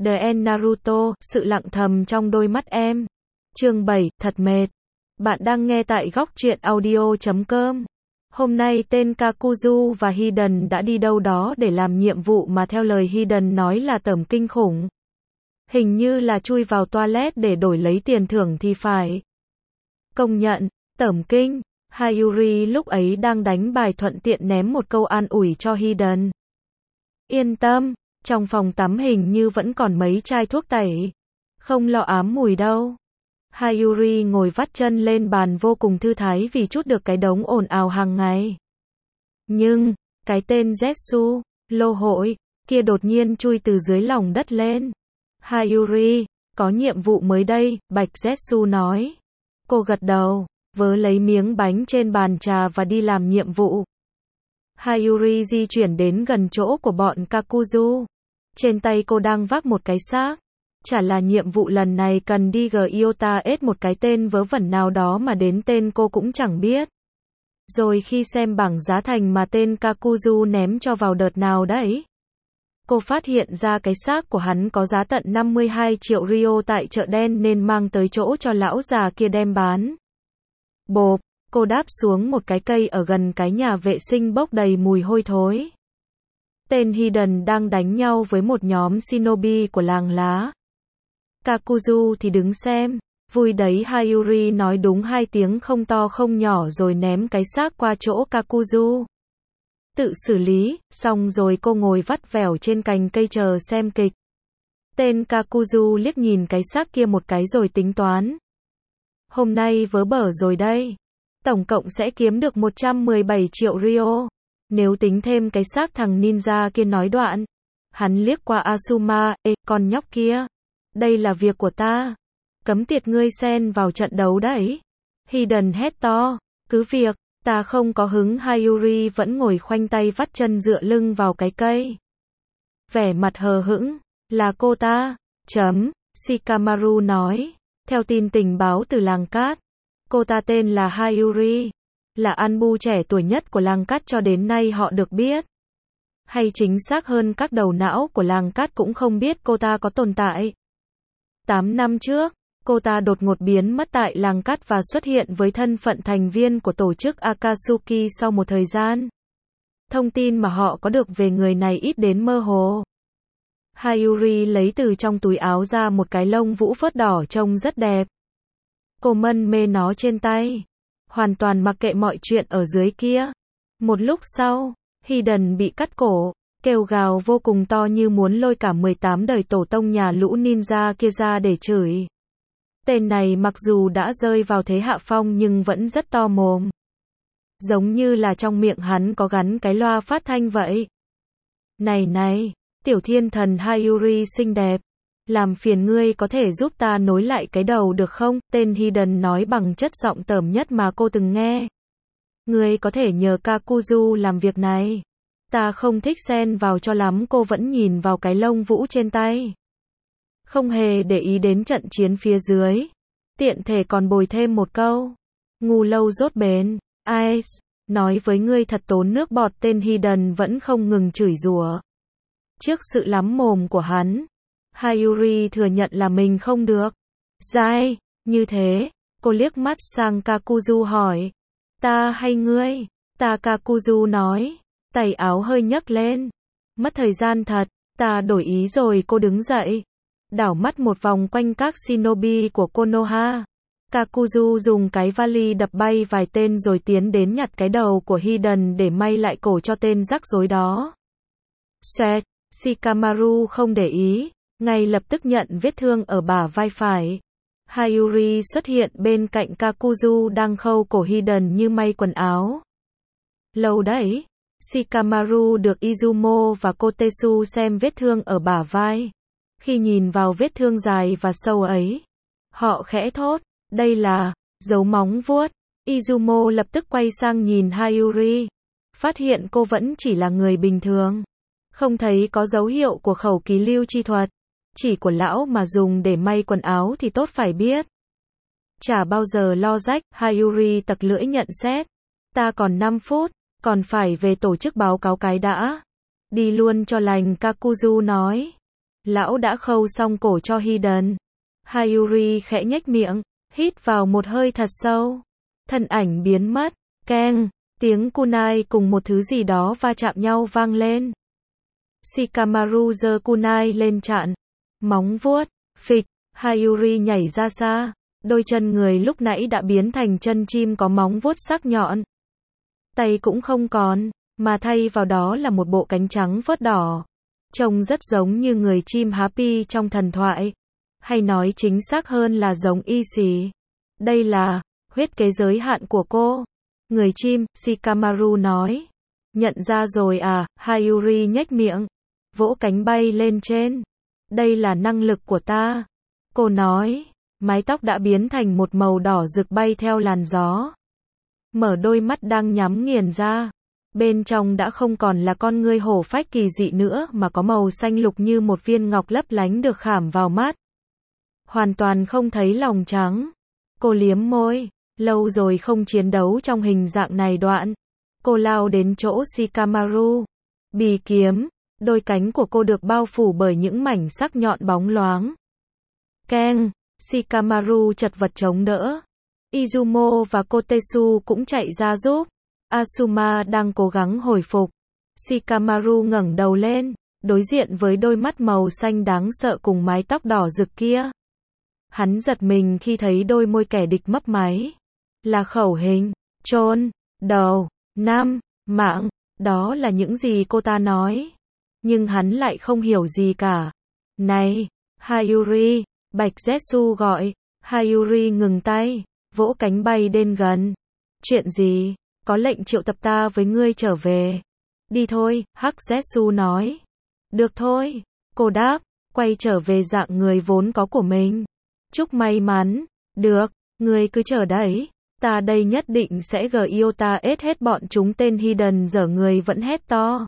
The End Naruto, sự lặng thầm trong đôi mắt em. Chương 7, thật mệt. Bạn đang nghe tại góc truyện audio.com. Hôm nay tên Kakuzu và Hiden đã đi đâu đó để làm nhiệm vụ mà theo lời Hiden nói là tởm kinh khủng. Hình như là chui vào toilet để đổi lấy tiền thưởng thì phải. Công nhận, tởm kinh. Hayuri lúc ấy đang đánh bài thuận tiện ném một câu an ủi cho Hiden. Yên tâm, trong phòng tắm hình như vẫn còn mấy chai thuốc tẩy. Không lo ám mùi đâu. Hayuri ngồi vắt chân lên bàn vô cùng thư thái vì trút được cái đống ồn ào hàng ngày. Nhưng, cái tên Zetsu, lô hội, kia đột nhiên chui từ dưới lòng đất lên. Hayuri, có nhiệm vụ mới đây, Bạch Zetsu nói. Cô gật đầu, vớ lấy miếng bánh trên bàn trà và đi làm nhiệm vụ. Hayuri di chuyển đến gần chỗ của bọn Kakuzu. Trên tay cô đang vác một cái xác. Chả là nhiệm vụ lần này cần đi Gyota ết một cái tên vớ vẩn nào đó mà đến tên cô cũng chẳng biết. Rồi khi xem bảng giá thành mà tên Kakuzu ném cho vào đợt nào đấy, cô phát hiện ra cái xác của hắn có giá tận 52 triệu Ryo tại chợ đen nên mang tới chỗ cho lão già kia đem bán. Bộp, cô đáp xuống một cái cây ở gần cái nhà vệ sinh bốc đầy mùi hôi thối. Tên Hiden đang đánh nhau với một nhóm shinobi của làng lá. Kakuzu thì đứng xem, vui đấy. Hayuri nói đúng hai tiếng không to không nhỏ rồi ném cái xác qua chỗ Kakuzu. Tự xử lý, xong rồi cô ngồi vắt vẻo trên cành cây chờ xem kịch. Tên Kakuzu liếc nhìn cái xác kia một cái rồi tính toán. Hôm nay vớ bở rồi đây. Tổng cộng sẽ kiếm được 117 triệu Ryo. Nếu tính thêm cái xác thằng ninja kia nói đoạn. Hắn liếc qua Asuma, ê, con nhóc kia. Đây là việc của ta. Cấm tiệt ngươi xen vào trận đấu đấy. Hiden hét to, cứ việc, ta không có hứng. Hayuri vẫn ngồi khoanh tay vắt chân dựa lưng vào cái cây. Vẻ mặt hờ hững, là cô ta. Shikamaru nói, theo tin tình báo từ làng cát. Cô ta tên là Hayuri, là Anbu trẻ tuổi nhất của làng cát cho đến nay họ được biết. Hay chính xác hơn các đầu não của làng cát cũng không biết cô ta có tồn tại. 8 năm trước, cô ta đột ngột biến mất tại làng cát và xuất hiện với thân phận thành viên của tổ chức Akatsuki sau một thời gian. Thông tin mà họ có được về người này ít đến mơ hồ. Hayuri lấy từ trong túi áo ra một cái lông vũ phớt đỏ trông rất đẹp. Cô mân mê nó trên tay, hoàn toàn mặc kệ mọi chuyện ở dưới kia. Một lúc sau, Hiden bị cắt cổ, kêu gào vô cùng to như muốn lôi cả 18 đời tổ tông nhà lũ ninja kia ra để chửi. Tên này mặc dù đã rơi vào thế hạ phong nhưng vẫn rất to mồm. Giống như là trong miệng hắn có gắn cái loa phát thanh vậy. Này, tiểu thiên thần Hayuri xinh đẹp. Làm phiền ngươi có thể giúp ta nối lại cái đầu được không? Tên Hiden nói bằng chất giọng tởm nhất mà cô từng nghe. Ngươi có thể nhờ Kakuzu làm việc này. Ta không thích xen vào cho lắm. Cô vẫn nhìn vào cái lông vũ trên tay. Không hề để ý đến trận chiến phía dưới. Tiện thể còn bồi thêm một câu. Ngu lâu dốt bền. Ice, nói với ngươi thật tốn nước bọt. Tên Hiden vẫn không ngừng chửi rủa. Trước sự lắm mồm của hắn, Hayuri thừa nhận là mình không được. Dai, như thế, cô liếc mắt sang Kakuzu hỏi. Ta hay ngươi? Ta. Kakuzu nói. Tay áo hơi nhấc lên. Mất thời gian thật, ta đổi ý rồi. Cô đứng dậy, đảo mắt một vòng quanh các shinobi của Konoha. Kakuzu dùng cái vali đập bay vài tên rồi tiến đến nhặt cái đầu của Hiden để may lại cổ cho tên rắc rối đó. Xoẹt, Shikamaru không để ý, ngay lập tức nhận vết thương ở bả vai phải. Hayuri xuất hiện bên cạnh Kakuzu đang khâu cổ Hiden như may quần áo. Lâu đấy, Shikamaru được Izumo và Kotetsu xem vết thương ở bả vai. Khi nhìn vào vết thương dài và sâu ấy, họ khẽ thốt, đây là dấu móng vuốt. Izumo lập tức quay sang nhìn Hayuri, phát hiện cô vẫn chỉ là người bình thường. Không thấy có dấu hiệu của khẩu ký lưu chi thuật. Chỉ của lão mà dùng để may quần áo thì tốt phải biết. Chả bao giờ lo rách. Hayuri tặc lưỡi nhận xét. Ta còn 5 phút, còn phải về tổ chức báo cáo cái đã. Đi luôn cho lành. Kakuzu nói. Lão đã khâu xong cổ cho Hiden. Hayuri khẽ nhếch miệng, hít vào một hơi thật sâu. Thân ảnh biến mất. Keng, tiếng kunai cùng một thứ gì đó va chạm nhau vang lên. Shikamaru giơ kunai lên chặn. Móng vuốt, phịch, Hayuri nhảy ra xa. Đôi chân người lúc nãy đã biến thành chân chim có móng vuốt sắc nhọn. Tay cũng không còn, mà thay vào đó là một bộ cánh trắng vớt đỏ. Trông rất giống như người chim Happy trong thần thoại. Hay nói chính xác hơn là giống y xì. Đây là huyết kế giới hạn của cô. Người chim, Shikamaru nói. Nhận ra rồi à, Hayuri nhếch miệng. Vỗ cánh bay lên trên. Đây là năng lực của ta. Cô nói. Mái tóc đã biến thành một màu đỏ rực bay theo làn gió. Mở đôi mắt đang nhắm nghiền ra. Bên trong đã không còn là con ngươi hổ phách kỳ dị nữa mà có màu xanh lục như một viên ngọc lấp lánh được khảm vào mắt. Hoàn toàn không thấy lòng trắng. Cô liếm môi. Lâu rồi không chiến đấu trong hình dạng này đoạn. Cô lao đến chỗ Shikamaru. Bì kiếm. Đôi cánh của cô được bao phủ bởi những mảnh sắc nhọn bóng loáng. Keng. Shikamaru chật vật chống đỡ. Izumo và Kotetsu cũng chạy ra giúp. Asuma đang cố gắng hồi phục. Shikamaru ngẩng đầu lên, đối diện với đôi mắt màu xanh đáng sợ cùng mái tóc đỏ rực kia. Hắn giật mình khi thấy đôi môi kẻ địch mấp máy. Là khẩu hình, chôn, đầu, năm, mạng, đó là những gì cô ta nói. Nhưng hắn lại không hiểu gì cả. Này, Hayuri, Bạch Zetsu gọi. Hayuri ngừng tay, vỗ cánh bay đến gần. Chuyện gì? Có lệnh triệu tập ta với ngươi trở về. Đi thôi, Hắc Zetsu nói. Được thôi, cô đáp, quay trở về dạng người vốn có của mình. Chúc may mắn. Được, ngươi cứ chờ đấy. Ta đây nhất định sẽ Gyota hết bọn chúng. Tên Hiden dở người vẫn hét to.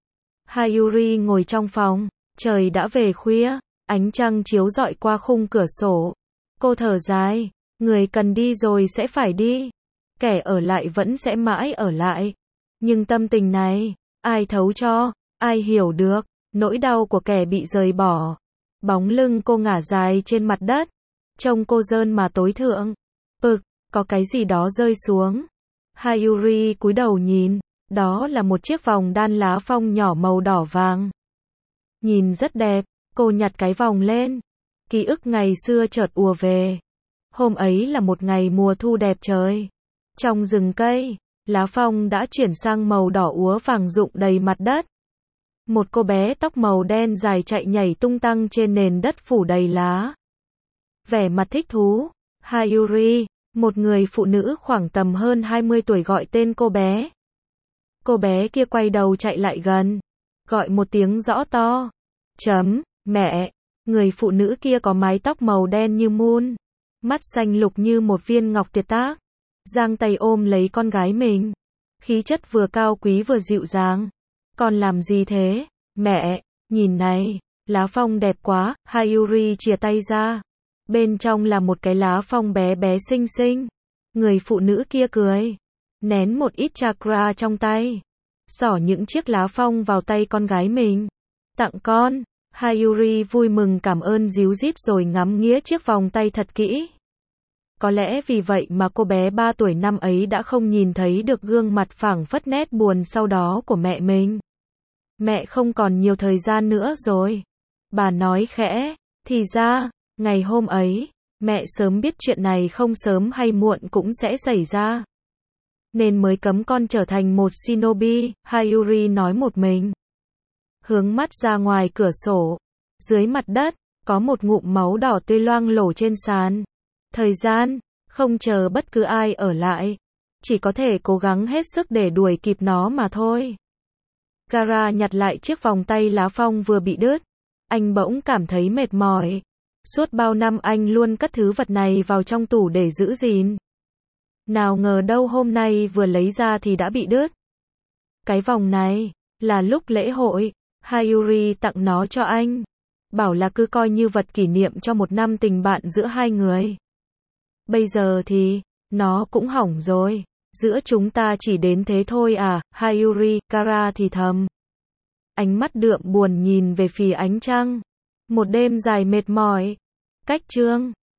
Hayuri ngồi trong phòng. Trời đã về khuya. Ánh trăng chiếu rọi qua khung cửa sổ. Cô thở dài. Người cần đi rồi sẽ phải đi. Kẻ ở lại vẫn sẽ mãi ở lại. Nhưng tâm tình này, ai thấu cho, ai hiểu được, nỗi đau của kẻ bị rời bỏ. Bóng lưng cô ngả dài trên mặt đất. Trông cô dơn mà tối thượng. Có cái gì đó rơi xuống. Hayuri cúi đầu nhìn. Đó là một chiếc vòng đan lá phong nhỏ màu đỏ vàng. Nhìn rất đẹp. Cô nhặt cái vòng lên. Ký ức ngày xưa chợt ùa về. Hôm ấy là một ngày mùa thu đẹp trời. Trong rừng cây, lá phong đã chuyển sang màu đỏ úa vàng rụng đầy mặt đất. Một cô bé tóc màu đen dài chạy nhảy tung tăng trên nền đất phủ đầy lá. Vẻ mặt thích thú, Hayuri, một người phụ nữ khoảng tầm hơn 20 tuổi gọi tên cô bé. Cô bé kia quay đầu chạy lại gần, gọi một tiếng rõ to. Mẹ, người phụ nữ kia có mái tóc màu đen như mun, mắt xanh lục như một viên ngọc tuyệt tác. Giang tay ôm lấy con gái mình. Khí chất vừa cao quý vừa dịu dàng. Con làm gì thế? Mẹ, nhìn này, lá phong đẹp quá. Hayuri chìa tay ra. Bên trong là một cái lá phong bé bé xinh xinh. Người phụ nữ kia cười. Nén một ít chakra trong tay. Xỏ những chiếc lá phong vào tay con gái mình. Tặng con. Hayuri vui mừng cảm ơn díu dít rồi ngắm nghía chiếc vòng tay thật kỹ. Có lẽ vì vậy mà cô bé 3 tuổi năm ấy đã không nhìn thấy được gương mặt phảng phất nét buồn sau đó của mẹ mình. Mẹ không còn nhiều thời gian nữa rồi. Bà nói khẽ, thì ra, ngày hôm ấy, mẹ sớm biết chuyện này không sớm hay muộn cũng sẽ xảy ra. Nên mới cấm con trở thành một shinobi, Hayuri nói một mình. Hướng mắt ra ngoài cửa sổ. Dưới mặt đất, có một ngụm máu đỏ tươi loang lổ trên sàn. Thời gian, không chờ bất cứ ai ở lại. Chỉ có thể cố gắng hết sức để đuổi kịp nó mà thôi. Gaara nhặt lại chiếc vòng tay lá phong vừa bị đứt. Anh bỗng cảm thấy mệt mỏi. Suốt bao năm anh luôn cất thứ vật này vào trong tủ để giữ gìn. Nào ngờ đâu hôm nay vừa lấy ra thì đã bị đứt. Cái vòng này, là lúc lễ hội, Hayuri tặng nó cho anh. Bảo là cứ coi như vật kỷ niệm cho một năm tình bạn giữa hai người. Bây giờ thì, nó cũng hỏng rồi. Giữa chúng ta chỉ đến thế thôi à, Hayuri, Gaara thì thầm. Ánh mắt đượm buồn nhìn về phía ánh trăng. Một đêm dài mệt mỏi. Cách chương